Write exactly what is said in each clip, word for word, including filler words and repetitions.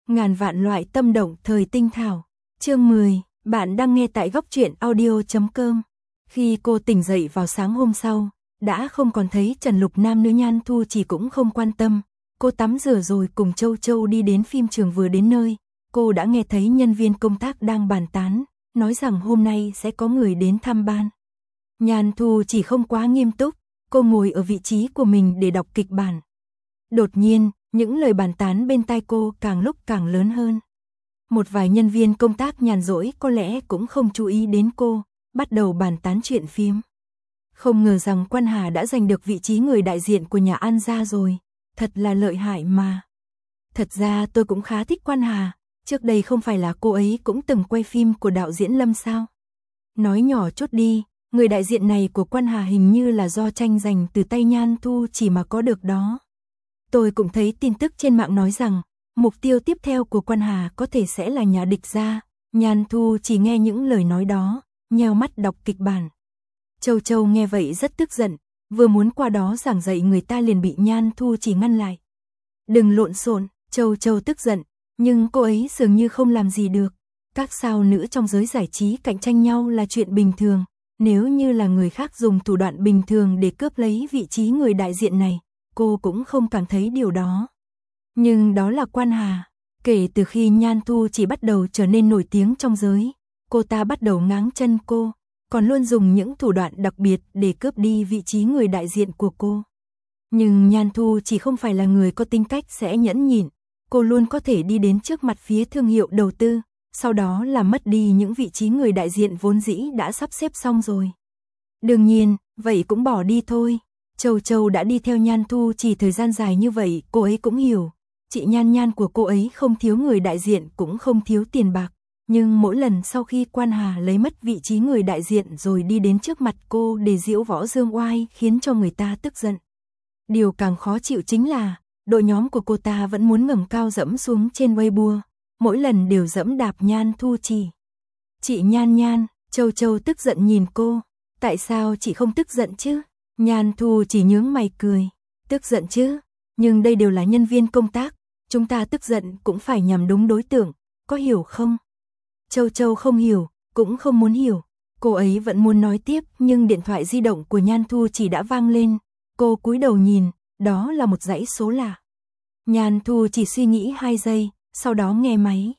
Ngàn vạn loại tâm động thời tinh thảo. Chương mười, bạn đang nghe tại góc truyện audio chấm com. Khi cô tỉnh dậy vào sáng hôm sau, đã không còn thấy Trần Lục Nam nữa. Nhan Thu Chỉ cũng không quan tâm. Cô tắm rửa rồi cùng Châu Châu đi đến phim trường. Vừa đến nơi, cô đã nghe thấy nhân viên công tác đang bàn tán, nói rằng hôm nay sẽ có người đến thăm ban. Nhan Thu Chỉ không quá nghiêm túc, cô ngồi ở vị trí của mình để đọc kịch bản. Đột nhiên, những lời bàn tán bên tai cô càng lúc càng lớn hơn. Một vài nhân viên công tác nhàn rỗi có lẽ cũng không chú ý đến cô, bắt đầu bàn tán chuyện phim. Không ngờ rằng Quan Hà đã giành được vị trí người đại diện của nhà An gia rồi, thật là lợi hại mà. Thật ra tôi cũng khá thích Quan Hà, trước đây không phải là cô ấy cũng từng quay phim của đạo diễn Lâm sao? Nói nhỏ chút đi, người đại diện này của Quan Hà hình như là do tranh giành từ tay Nhan Thu Chỉ mà có được đó. Tôi cũng thấy tin tức trên mạng nói rằng, mục tiêu tiếp theo của Quan Hà có thể sẽ là nhà địch gia. Nhan Thu Chỉ nghe những lời nói đó, nheo mắt đọc kịch bản. Châu Châu nghe vậy rất tức giận, vừa muốn qua đó giảng dạy người ta liền bị Nhan Thu Chỉ ngăn lại. Đừng lộn xộn, Châu Châu tức giận, nhưng cô ấy dường như không làm gì được. Các sao nữ trong giới giải trí cạnh tranh nhau là chuyện bình thường, nếu như là người khác dùng thủ đoạn bình thường để cướp lấy vị trí người đại diện này, cô cũng không cảm thấy điều đó. Nhưng đó là Quan Hà, kể từ khi Nhan Thu Chỉ bắt đầu trở nên nổi tiếng trong giới, cô ta bắt đầu ngáng chân cô, còn luôn dùng những thủ đoạn đặc biệt để cướp đi vị trí người đại diện của cô. Nhưng Nhan Thu Chỉ không phải là người có tính cách sẽ nhẫn nhịn, cô luôn có thể đi đến trước mặt phía thương hiệu đầu tư, sau đó là mất đi những vị trí người đại diện vốn dĩ đã sắp xếp xong rồi. Đương nhiên, vậy cũng bỏ đi thôi. Châu Châu đã đi theo Nhan Thu Chỉ thời gian dài như vậy, cô ấy cũng hiểu. Chị Nhan Nhan của cô ấy không thiếu người đại diện cũng không thiếu tiền bạc. Nhưng mỗi lần sau khi Quan Hà lấy mất vị trí người đại diện rồi đi đến trước mặt cô để diễu võ dương oai khiến cho người ta tức giận. Điều càng khó chịu chính là, đội nhóm của cô ta vẫn muốn ngẩng cao dẫm xuống trên Weibo. Mỗi lần đều dẫm đạp Nhan Thu Chỉ. Chị Nhan Nhan, Châu Châu tức giận nhìn cô. Tại sao chị không tức giận chứ? Nhan Thu Chỉ nhướng mày cười. Tức giận chứ, nhưng đây đều là nhân viên công tác, chúng ta tức giận cũng phải nhằm đúng đối tượng, có hiểu không? Châu Châu không hiểu, cũng không muốn hiểu. Cô ấy vẫn muốn nói tiếp nhưng điện thoại di động của Nhan Thu Chỉ đã vang lên. Cô cúi đầu nhìn, đó là một dãy số lạ. Nhan Thu Chỉ suy nghĩ hai giây, sau đó nghe máy.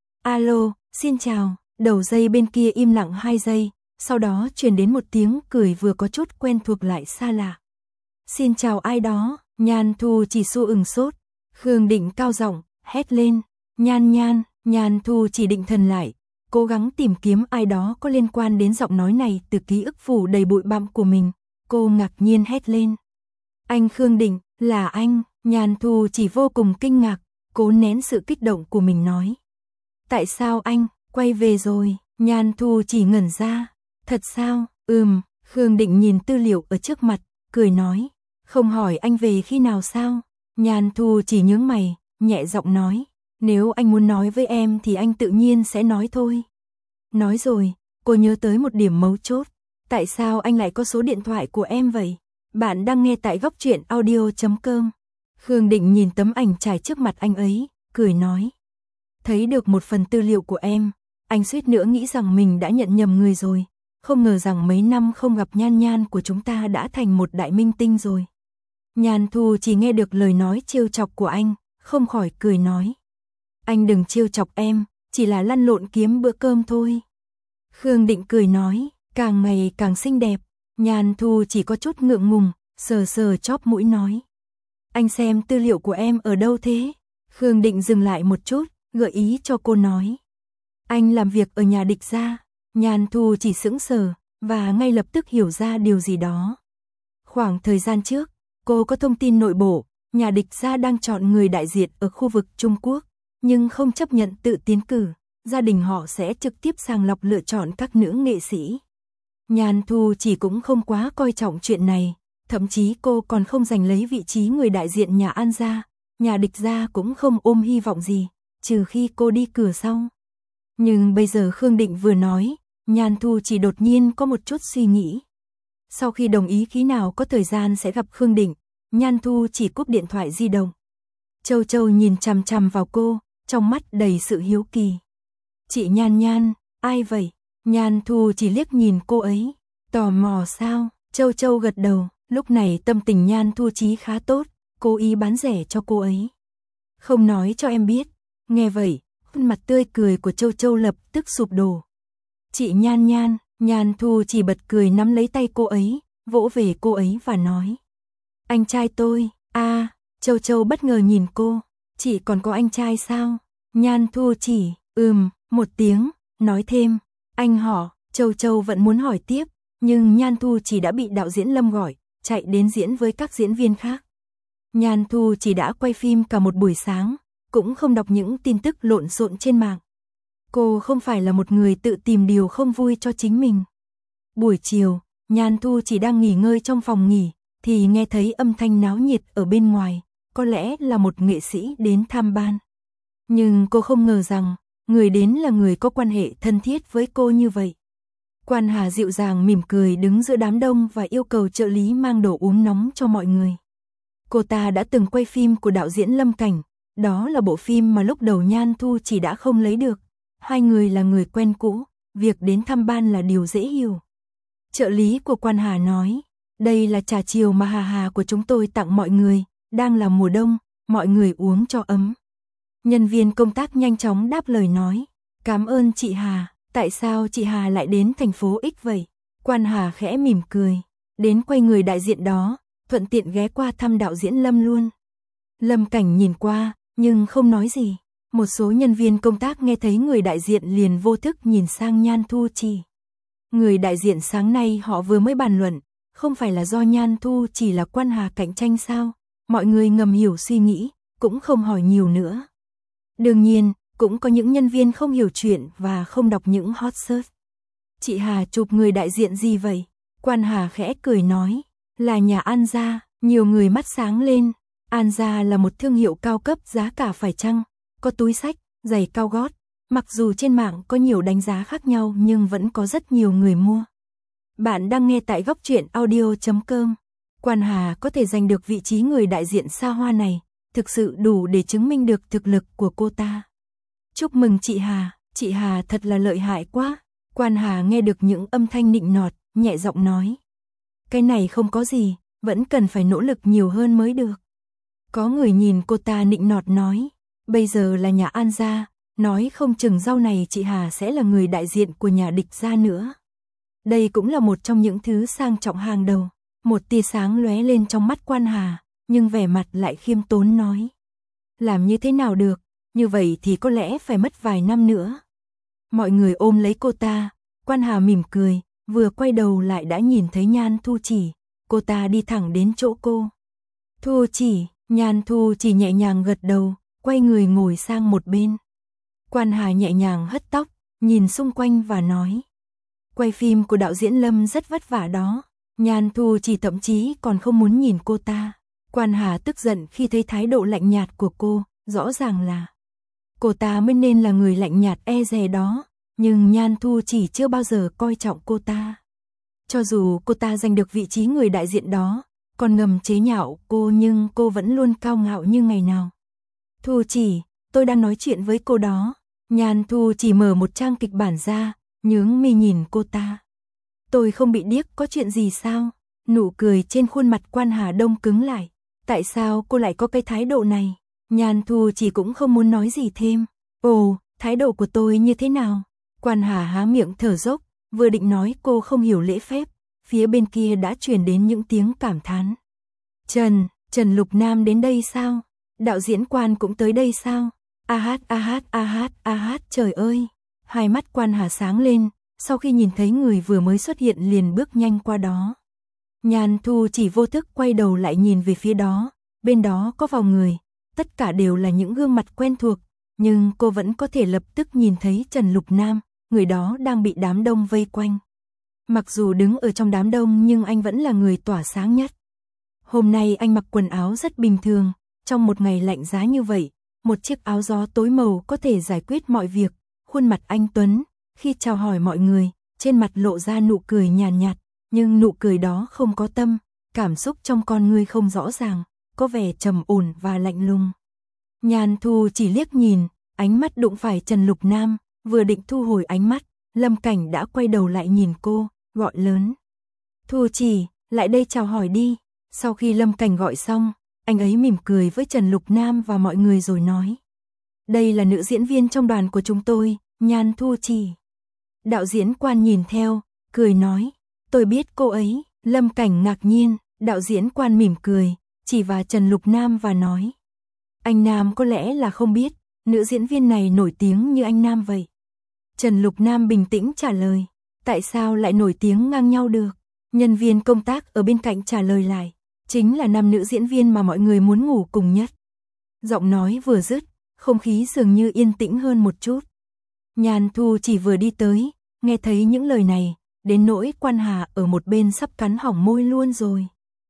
Alo, xin chào, đầu dây bên kia im lặng hai giây. Sau đó truyền đến một tiếng cười vừa có chút quen thuộc lại xa lạ. Xin chào ai đó, Nhan Thu Chỉ xu ửng sốt. Khương Định cao giọng hét lên, Nhan Nhan. Nhan Thu Chỉ định thần lại, cố gắng tìm kiếm ai đó có liên quan đến giọng nói này từ ký ức phủ đầy bụi bặm của mình. Cô ngạc nhiên hét lên. Anh Khương Định, là anh. Nhan Thu Chỉ vô cùng kinh ngạc, cố nén sự kích động của mình nói. Tại sao anh, quay về rồi? Nhan Thu Chỉ ngẩn ra. Thật sao? Ừm, Khương Định nhìn tư liệu ở trước mặt, cười nói. Không hỏi anh về khi nào sao? Nhan Thu Chỉ nhướng mày, nhẹ giọng nói. Nếu anh muốn nói với em thì anh tự nhiên sẽ nói thôi. Nói rồi, cô nhớ tới một điểm mấu chốt. Tại sao anh lại có số điện thoại của em vậy? Bạn đang nghe tại góc truyện audio chấm com. Khương Định nhìn tấm ảnh trải trước mặt anh ấy, cười nói. Thấy được một phần tư liệu của em, anh suýt nữa nghĩ rằng mình đã nhận nhầm người rồi. Không ngờ rằng mấy năm không gặp Nhan Nhan của chúng ta đã thành một đại minh tinh rồi. Nhan Thu Chỉ nghe được lời nói trêu chọc của anh, không khỏi cười nói. Anh đừng trêu chọc em, chỉ là lăn lộn kiếm bữa cơm thôi. Khương Định cười nói, càng ngày càng xinh đẹp. Nhan Thu Chỉ có chút ngượng ngùng, sờ sờ chóp mũi nói. Anh xem tư liệu của em ở đâu thế? Khương Định dừng lại một chút, gợi ý cho cô nói. Anh làm việc ở nhà địch gia. Nhan Thu Chỉ sững sờ, và ngay lập tức hiểu ra điều gì đó. Khoảng thời gian trước, cô có thông tin nội bộ, nhà địch gia đang chọn người đại diện ở khu vực Trung Quốc, nhưng không chấp nhận tự tiến cử, gia đình họ sẽ trực tiếp sàng lọc lựa chọn các nữ nghệ sĩ. Nhan Thu Chỉ cũng không quá coi trọng chuyện này, thậm chí cô còn không giành lấy vị trí người đại diện nhà An gia, nhà địch gia cũng không ôm hy vọng gì, trừ khi cô đi cửa sau. Nhưng bây giờ Khương Định vừa nói, Nhan Thu Chỉ đột nhiên có một chút suy nghĩ. Sau khi đồng ý khi nào có thời gian sẽ gặp Khương Định, Nhan Thu Chỉ cúp điện thoại di động. Châu Châu nhìn chằm chằm vào cô, trong mắt đầy sự hiếu kỳ. Chị Nhan Nhan, ai vậy? Nhan Thu chỉ liếc nhìn cô ấy, tò mò sao? Châu Châu gật đầu, lúc này tâm tình Nhan Thu Chí khá tốt, cố ý bán rẻ cho cô ấy. Không nói cho em biết. Nghe vậy, khuôn mặt tươi cười của Châu Châu lập tức sụp đổ. Chị Nhan Nhan, Nhan Thu chỉ bật cười nắm lấy tay cô ấy, vỗ về cô ấy và nói. Anh trai tôi, a à, Châu Châu bất ngờ nhìn cô, chị còn có anh trai sao? Nhan Thu chỉ, ừm, một tiếng, nói thêm, anh họ, Châu Châu vẫn muốn hỏi tiếp, nhưng Nhan Thu chỉ đã bị đạo diễn Lâm gọi, chạy đến diễn với các diễn viên khác. Nhan Thu chỉ đã quay phim cả một buổi sáng, cũng không đọc những tin tức lộn xộn trên mạng. Cô không phải là một người tự tìm điều không vui cho chính mình. Buổi chiều, Nhan Thu chỉ đang nghỉ ngơi trong phòng nghỉ, thì nghe thấy âm thanh náo nhiệt ở bên ngoài, có lẽ là một nghệ sĩ đến tham ban. Nhưng cô không ngờ rằng, người đến là người có quan hệ thân thiết với cô như vậy. Quan Hà dịu dàng mỉm cười đứng giữa đám đông và yêu cầu trợ lý mang đồ uống nóng cho mọi người. Cô ta đã từng quay phim của đạo diễn Lâm Cảnh, đó là bộ phim mà lúc đầu Nhan Thu chỉ đã không lấy được. Hai người là người quen cũ, việc đến thăm ban là điều dễ hiểu. Trợ lý của Quan Hà nói, đây là trà chiều mà Hà Hà của chúng tôi tặng mọi người, đang là mùa đông, mọi người uống cho ấm. Nhân viên công tác nhanh chóng đáp lời nói, cảm ơn chị Hà, tại sao chị Hà lại đến thành phố X vậy? Quan Hà khẽ mỉm cười, đến quay người đại diện đó, thuận tiện ghé qua thăm đạo diễn Lâm luôn. Lâm Cảnh nhìn qua, nhưng không nói gì. Một số nhân viên công tác nghe thấy người đại diện liền vô thức nhìn sang Nhan Thu Chỉ. Người đại diện sáng nay họ vừa mới bàn luận, không phải là do Nhan Thu chỉ là Quan Hà cạnh tranh sao? Mọi người ngầm hiểu suy nghĩ, cũng không hỏi nhiều nữa. Đương nhiên, cũng có những nhân viên không hiểu chuyện và không đọc những hot search. Chị Hà chụp người đại diện gì vậy? Quan Hà khẽ cười nói, là nhà An Gia. Nhiều người mắt sáng lên. An Gia là một thương hiệu cao cấp giá cả phải chăng, có túi xách, giày cao gót. Mặc dù trên mạng có nhiều đánh giá khác nhau nhưng vẫn có rất nhiều người mua. Bạn đang nghe tại góc truyện audio chấm com. Quan Hà có thể giành được vị trí người đại diện xa hoa này, thực sự đủ để chứng minh được thực lực của cô ta. Chúc mừng chị Hà, chị Hà thật là lợi hại quá. Quan Hà nghe được những âm thanh nịnh nọt, nhẹ giọng nói. Cái này không có gì, vẫn cần phải nỗ lực nhiều hơn mới được. Có người nhìn cô ta nịnh nọt nói, bây giờ là nhà An Gia, nói không chừng sau này chị Hà sẽ là người đại diện của nhà địch gia nữa. Đây cũng là một trong những thứ sang trọng hàng đầu. Một tia sáng lóe lên trong mắt Quan Hà, nhưng vẻ mặt lại khiêm tốn nói. Làm như thế nào được, như vậy thì có lẽ phải mất vài năm nữa. Mọi người ôm lấy cô ta, Quan Hà mỉm cười, vừa quay đầu lại đã nhìn thấy Nhan Thu Chỉ, cô ta đi thẳng đến chỗ cô. Thu Chỉ, Nhan Thu Chỉ nhẹ nhàng gật đầu, quay người ngồi sang một bên. Quan Hà nhẹ nhàng hất tóc, nhìn xung quanh và nói. Quay phim của đạo diễn Lâm rất vất vả đó. Nhan Thu Chỉ thậm chí còn không muốn nhìn cô ta. Quan Hà tức giận khi thấy thái độ lạnh nhạt của cô, rõ ràng là cô ta mới nên là người lạnh nhạt e dè đó, nhưng Nhan Thu Chỉ chưa bao giờ coi trọng cô ta. Cho dù cô ta giành được vị trí người đại diện đó, còn ngầm chế nhạo cô nhưng cô vẫn luôn cao ngạo như ngày nào. Thu Chỉ, tôi đang nói chuyện với cô đó. Nhan Thu Chỉ mở một trang kịch bản ra, nhướng mi nhìn cô ta. Tôi không bị điếc, có chuyện gì sao? Nụ cười trên khuôn mặt Quan Hà đông cứng lại. Tại sao cô lại có cái thái độ này? Nhan Thu Chỉ cũng không muốn nói gì thêm. Ồ, thái độ của tôi như thế nào? Quan Hà há miệng thở dốc, vừa định nói cô không hiểu lễ phép, phía bên kia đã truyền đến những tiếng cảm thán. Trần, Trần Lục Nam đến đây sao? Đạo diễn Quan cũng tới đây sao? A hát a hát a hát a hát, trời ơi! Hai mắt Quan Hà sáng lên, sau khi nhìn thấy người vừa mới xuất hiện liền bước nhanh qua đó. Nhan Thu Chỉ vô thức quay đầu lại nhìn về phía đó, bên đó có vài người, tất cả đều là những gương mặt quen thuộc, nhưng cô vẫn có thể lập tức nhìn thấy Trần Lục Nam, người đó đang bị đám đông vây quanh. Mặc dù đứng ở trong đám đông nhưng anh vẫn là người tỏa sáng nhất. Hôm nay anh mặc quần áo rất bình thường, trong một ngày lạnh giá như vậy, một chiếc áo gió tối màu có thể giải quyết mọi việc. Khuôn mặt anh tuấn, khi chào hỏi mọi người, trên mặt lộ ra nụ cười nhàn nhạt, nhưng nụ cười đó không có tâm, cảm xúc trong con ngươi không rõ ràng, có vẻ trầm ổn và lạnh lùng. Nhan Thu Chỉ liếc nhìn, ánh mắt đụng phải Trần Lục Nam, vừa định thu hồi ánh mắt, Lâm Cảnh đã quay đầu lại nhìn cô, gọi lớn. Thu Chỉ, lại đây chào hỏi đi. Sau khi Lâm Cảnh gọi xong, anh ấy mỉm cười với Trần Lục Nam và mọi người rồi nói. Đây là nữ diễn viên trong đoàn của chúng tôi, Nhan Thu Chỉ. Đạo diễn Quan nhìn theo, cười nói. Tôi biết cô ấy. Lâm Cảnh ngạc nhiên, đạo diễn Quan mỉm cười, chỉ vào Trần Lục Nam và nói. Anh Nam có lẽ là không biết, nữ diễn viên này nổi tiếng như anh Nam vậy. Trần Lục Nam bình tĩnh trả lời. Tại sao lại nổi tiếng ngang nhau được? Nhân viên công tác ở bên cạnh trả lời lại. Chính là nam nữ diễn viên mà mọi người muốn ngủ cùng nhất. Giọng nói vừa dứt, không khí dường như yên tĩnh hơn một chút. Nhan Thu Chỉ vừa đi tới, nghe thấy những lời này, đến nỗi Quan Hà ở một bên sắp cắn hỏng môi luôn rồi.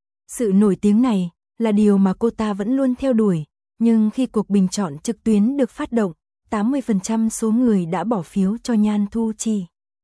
Sự nổi tiếng này là điều mà cô ta vẫn luôn theo đuổi, nhưng khi cuộc bình chọn trực tuyến được phát động, tám mươi phần trăm số người đã bỏ phiếu cho Nhan Thu Chỉ.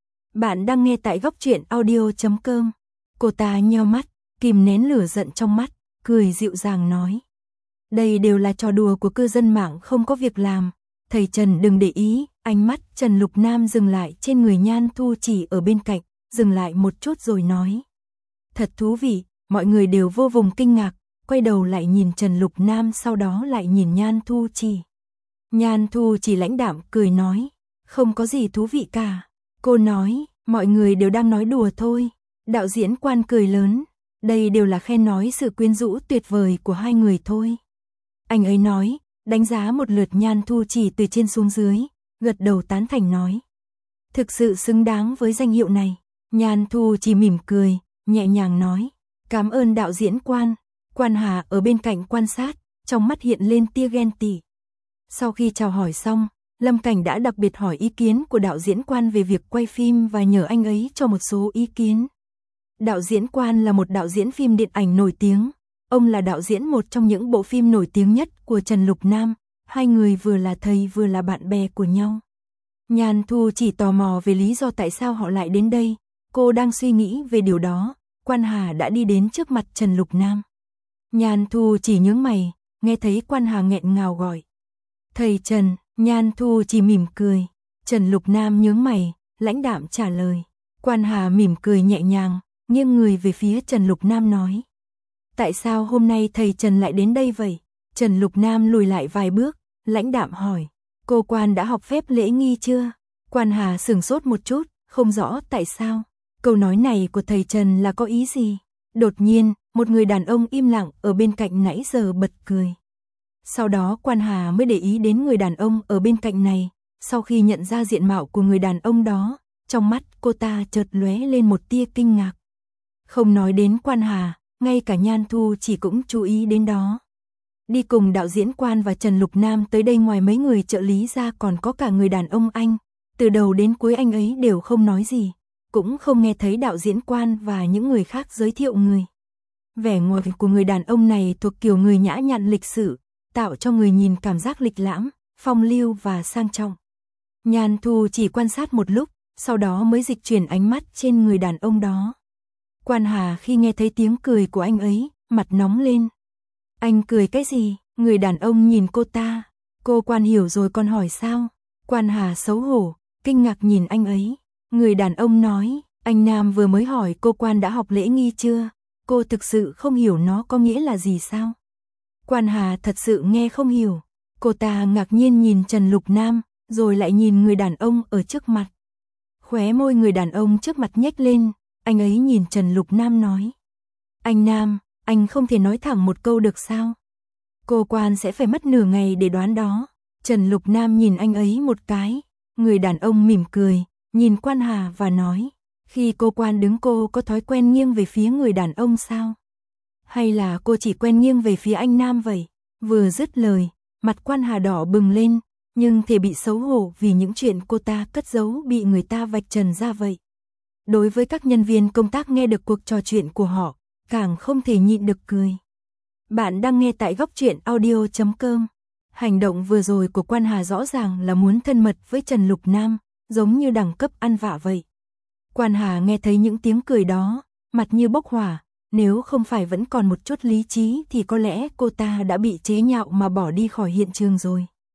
Bạn đang nghe tại góc truyện audio chấm com. Cô ta nheo mắt, kìm nén lửa giận trong mắt, cười dịu dàng nói. Đây đều là trò đùa của cư dân mạng không có việc làm. Thầy Trần đừng để ý. Ánh mắt Trần Lục Nam dừng lại trên người Nhan Thu Chỉ ở bên cạnh, dừng lại một chút rồi nói. Thật thú vị, mọi người đều vô cùng kinh ngạc, quay đầu lại nhìn Trần Lục Nam sau đó lại nhìn Nhan Thu Chỉ. Nhan Thu Chỉ lãnh đạm cười nói, không có gì thú vị cả. Cô nói, mọi người đều đang nói đùa thôi. Đạo diễn Quan cười lớn, đây đều là khen nói sự quyến rũ tuyệt vời của hai người thôi. Anh ấy nói, đánh giá một lượt Nhan Thu Chỉ từ trên xuống dưới, gật đầu tán thành nói. Thực sự xứng đáng với danh hiệu này. Nhan Thu Chỉ mỉm cười, nhẹ nhàng nói, cảm ơn đạo diễn Quan. Quan Hà ở bên cạnh quan sát, trong mắt hiện lên tia ghen tị. Sau khi chào hỏi xong, Lâm Cảnh đã đặc biệt hỏi ý kiến của đạo diễn Quan về việc quay phim và nhờ anh ấy cho một số ý kiến. Đạo diễn Quan là một đạo diễn phim điện ảnh nổi tiếng. Ông là đạo diễn một trong những bộ phim nổi tiếng nhất của Trần Lục Nam. Hai người vừa là thầy vừa là bạn bè của nhau. Nhan Thu chỉ tò mò về lý do tại sao họ lại đến đây. Cô đang suy nghĩ về điều đó. Quan Hà đã đi đến trước mặt Trần Lục Nam. Nhan Thu chỉ nhướng mày, nghe thấy Quan Hà nghẹn ngào gọi. Thầy Trần. Nhan Thu chỉ mỉm cười. Trần Lục Nam nhướng mày, lãnh đạm trả lời. Quan Hà mỉm cười nhẹ nhàng, nghiêng người về phía Trần Lục Nam nói. Tại sao hôm nay thầy Trần lại đến đây vậy? Trần Lục Nam lùi lại vài bước, lãnh đạm hỏi. Cô Quan đã học phép lễ nghi chưa? Quan Hà sửng sốt một chút, không rõ tại sao. Câu nói này của thầy Trần là có ý gì? Đột nhiên, một người đàn ông im lặng ở bên cạnh nãy giờ bật cười. Sau đó Quan Hà mới để ý đến người đàn ông ở bên cạnh này. Sau khi nhận ra diện mạo của người đàn ông đó, trong mắt cô ta chợt lóe lên một tia kinh ngạc. Không nói đến Quan Hà, ngay cả Nhan Thu chỉ cũng chú ý đến đó. Đi cùng đạo diễn Quan và Trần Lục Nam tới đây ngoài mấy người trợ lý ra còn có cả người đàn ông anh. Từ đầu đến cuối anh ấy đều không nói gì, cũng không nghe thấy đạo diễn Quan và những người khác giới thiệu người. Vẻ ngoài của người đàn ông này thuộc kiểu người nhã nhặn lịch sự, tạo cho người nhìn cảm giác lịch lãm, phong lưu và sang trọng. Nhan Thu chỉ quan sát một lúc, sau đó mới dịch chuyển ánh mắt trên người đàn ông đó. Quan Hà khi nghe thấy tiếng cười của anh ấy, mặt nóng lên. Anh cười cái gì? Người đàn ông nhìn cô ta. Cô Quan hiểu rồi còn hỏi sao? Quan Hà xấu hổ, kinh ngạc nhìn anh ấy. Người đàn ông nói, anh Nam vừa mới hỏi cô Quan đã học lễ nghi chưa? Cô thực sự không hiểu nó có nghĩa là gì sao? Quan Hà thật sự nghe không hiểu. Cô ta ngạc nhiên nhìn Trần Lục Nam, rồi lại nhìn người đàn ông ở trước mặt. Khóe môi người đàn ông trước mặt nhếch lên, anh ấy nhìn Trần Lục Nam nói. Anh Nam, anh không thể nói thẳng một câu được sao? Cô Quan sẽ phải mất nửa ngày để đoán đó. Trần Lục Nam nhìn anh ấy một cái, người đàn ông mỉm cười, nhìn Quan Hà và nói. Khi cô Quan đứng cô có thói quen nghiêng về phía người đàn ông sao? Hay là cô chỉ quen nghiêng về phía anh Nam vậy? Vừa dứt lời, mặt Quan Hà đỏ bừng lên, nhưng thể bị xấu hổ vì những chuyện cô ta cất giấu bị người ta vạch trần ra vậy. Đối với các nhân viên công tác nghe được cuộc trò chuyện của họ, càng không thể nhịn được cười. Bạn đang nghe tại góc truyện audio chấm com. Hành động vừa rồi của Quan Hà rõ ràng là muốn thân mật với Trần Lục Nam, giống như đẳng cấp ăn vạ vậy. Quan Hà nghe thấy những tiếng cười đó, mặt như bốc hỏa, nếu không phải vẫn còn một chút lý trí thì có lẽ cô ta đã bị chế nhạo mà bỏ đi khỏi hiện trường rồi.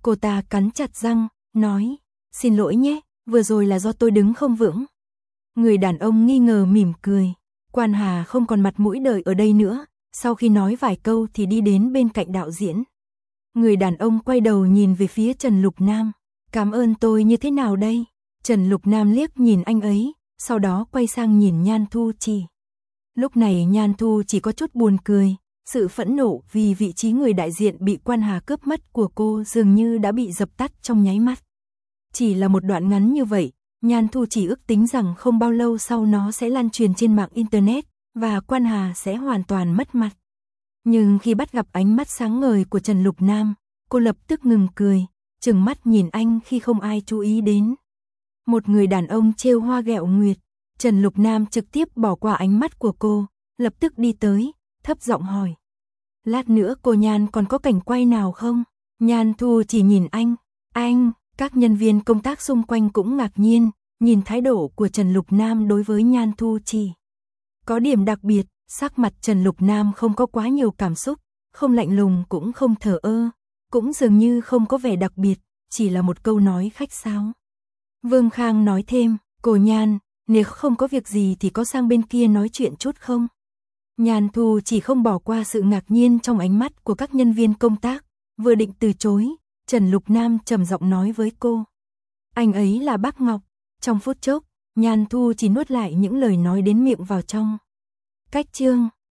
Cô ta cắn chặt răng, nói, xin lỗi nhé, vừa rồi là do tôi đứng không vững. Người đàn ông nghi ngờ mỉm cười. Quan Hà không còn mặt mũi đợi ở đây nữa, sau khi nói vài câu thì đi đến bên cạnh đạo diễn. Người đàn ông quay đầu nhìn về phía Trần Lục Nam. Cảm ơn tôi như thế nào đây? Trần Lục Nam liếc nhìn anh ấy, sau đó quay sang nhìn Nhan Thu Chỉ. Lúc này Nhan Thu chỉ có chút buồn cười, sự phẫn nộ vì vị trí người đại diện bị Quan Hà cướp mất của cô dường như đã bị dập tắt trong nháy mắt. Chỉ là một đoạn ngắn như vậy, Nhan Thu chỉ ước tính rằng không bao lâu sau nó sẽ lan truyền trên mạng Internet, và Quan Hà sẽ hoàn toàn mất mặt. Nhưng khi bắt gặp ánh mắt sáng ngời của Trần Lục Nam, cô lập tức ngừng cười, trừng mắt nhìn anh khi không ai chú ý đến. Một người đàn ông trêu hoa ghẹo nguyệt, Trần Lục Nam trực tiếp bỏ qua ánh mắt của cô, lập tức đi tới, thấp giọng hỏi. Lát nữa cô Nhan còn có cảnh quay nào không? Nhan Thu chỉ nhìn anh, anh, các nhân viên công tác xung quanh cũng ngạc nhiên, nhìn thái độ của Trần Lục Nam đối với Nhan Thu Chỉ. Có điểm đặc biệt, sắc mặt Trần Lục Nam không có quá nhiều cảm xúc, không lạnh lùng cũng không thờ ơ, cũng dường như không có vẻ đặc biệt, chỉ là một câu nói khách sáo. Vương Khang nói thêm, cô Nhan, nếu không có việc gì thì có sang bên kia nói chuyện chút không? Nhan Thu chỉ không bỏ qua sự ngạc nhiên trong ánh mắt của các nhân viên công tác, vừa định từ chối, Trần Lục Nam trầm giọng nói với cô. Anh ấy là bác Ngọc. Trong phút chốc, Nhan Thu chỉ nuốt lại những lời nói đến miệng vào trong. Cách chương